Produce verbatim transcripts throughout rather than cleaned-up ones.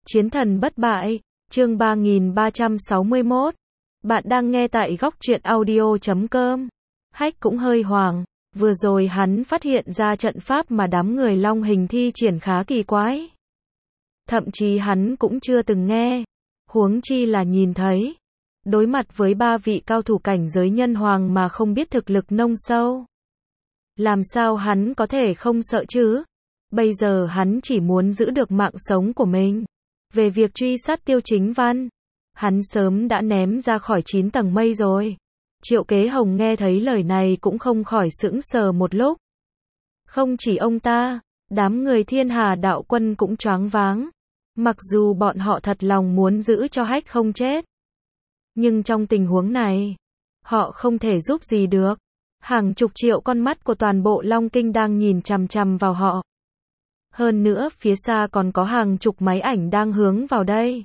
Chiến thần bất bại, chương ba nghìn ba trăm sáu mươi mốt. Bạn đang nghe tại góc truyện audio chấm com. Hách cũng hơi hoảng, vừa rồi hắn phát hiện ra trận pháp mà đám người Long Hình thi triển khá kỳ quái. Thậm chí hắn cũng chưa từng nghe, huống chi là nhìn thấy. Đối mặt với ba vị cao thủ cảnh giới nhân hoàng mà không biết thực lực nông sâu. Làm sao hắn có thể không sợ chứ? Bây giờ hắn chỉ muốn giữ được mạng sống của mình. Về việc truy sát Tiêu Chính Văn, hắn sớm đã ném ra khỏi chín tầng mây rồi. Triệu Kế Hồng nghe thấy lời này cũng không khỏi sững sờ một lúc. Không chỉ ông ta, đám người Thiên Hà đạo quân cũng choáng váng. Mặc dù bọn họ thật lòng muốn giữ cho Hách không chết. Nhưng trong tình huống này, họ không thể giúp gì được. Hàng chục triệu con mắt của toàn bộ Long Kinh đang nhìn chằm chằm vào họ. Hơn nữa phía xa còn có hàng chục máy ảnh đang hướng vào đây.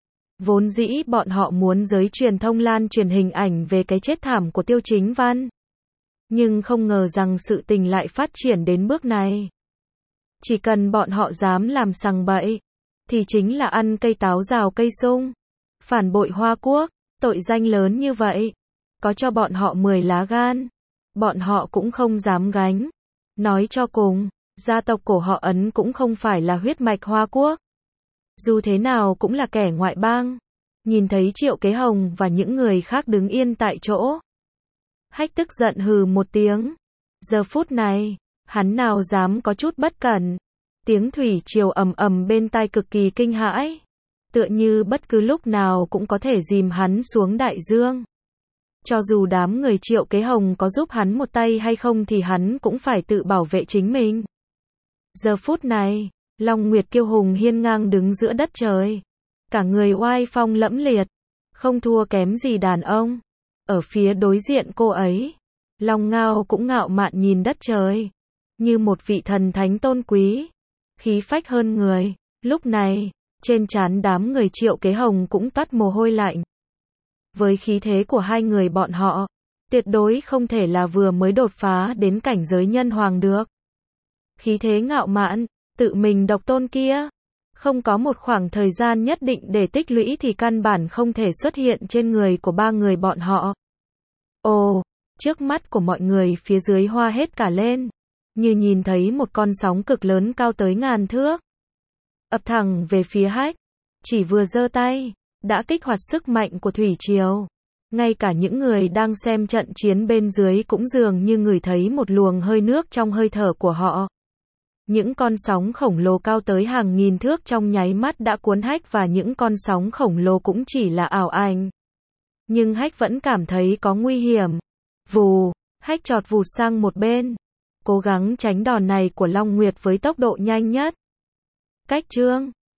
Vốn dĩ bọn họ muốn giới truyền thông lan truyền hình ảnh về cái chết thảm của Tiêu Chính Văn. Nhưng không ngờ rằng sự tình lại phát triển đến bước này. Chỉ cần bọn họ dám làm sằng bậy, thì chính là ăn cây táo rào cây sung. Phản bội Hoa Quốc, tội danh lớn như vậy. Có cho bọn họ mười lá gan, bọn họ cũng không dám gánh. Nói cho cùng, gia tộc cổ họ Ấn cũng không phải là huyết mạch Hoa Quốc. Dù thế nào cũng là kẻ ngoại bang. Nhìn thấy Triệu Kế Hồng và những người khác đứng yên tại chỗ. Hách tức giận hừ một tiếng. Giờ phút này, hắn nào dám có chút bất cẩn. Tiếng thủy triều ầm ầm bên tai cực kỳ kinh hãi. Tựa như bất cứ lúc nào cũng có thể dìm hắn xuống đại dương. Cho dù đám người Triệu Kế Hồng có giúp hắn một tay hay không thì hắn cũng phải tự bảo vệ chính mình. Giờ phút này, Long Nguyệt kiêu hùng hiên ngang đứng giữa đất trời. Cả người oai phong lẫm liệt, không thua kém gì đàn ông. Ở phía đối diện cô ấy, Long Ngao cũng ngạo mạn nhìn đất trời. Như một vị thần thánh tôn quý, khí phách hơn người. Lúc này, trên trán đám người Triệu Kế Hồng cũng toát mồ hôi lạnh. Với khí thế của hai người bọn họ, tuyệt đối không thể là vừa mới đột phá đến cảnh giới nhân hoàng được. Khí thế ngạo mạn, tự mình độc tôn kia, không có một khoảng thời gian nhất định để tích lũy thì căn bản không thể xuất hiện trên người của ba người bọn họ. Ồ, trước mắt của mọi người phía dưới hoa hết cả lên, như nhìn thấy một con sóng cực lớn cao tới ngàn thước. Ập thẳng về phía Hách, chỉ vừa giơ tay, đã kích hoạt sức mạnh của thủy triều. Ngay cả những người đang xem trận chiến bên dưới cũng dường như ngửi thấy một luồng hơi nước trong hơi thở của họ. Những con sóng khổng lồ cao tới hàng nghìn thước trong nháy mắt đã cuốn Hách và những con sóng khổng lồ cũng chỉ là ảo ảnh. Nhưng Hách vẫn cảm thấy có nguy hiểm. Vù, Hách chọt vụt sang một bên, cố gắng tránh đòn này của Long Nguyệt với tốc độ nhanh nhất. Cách chương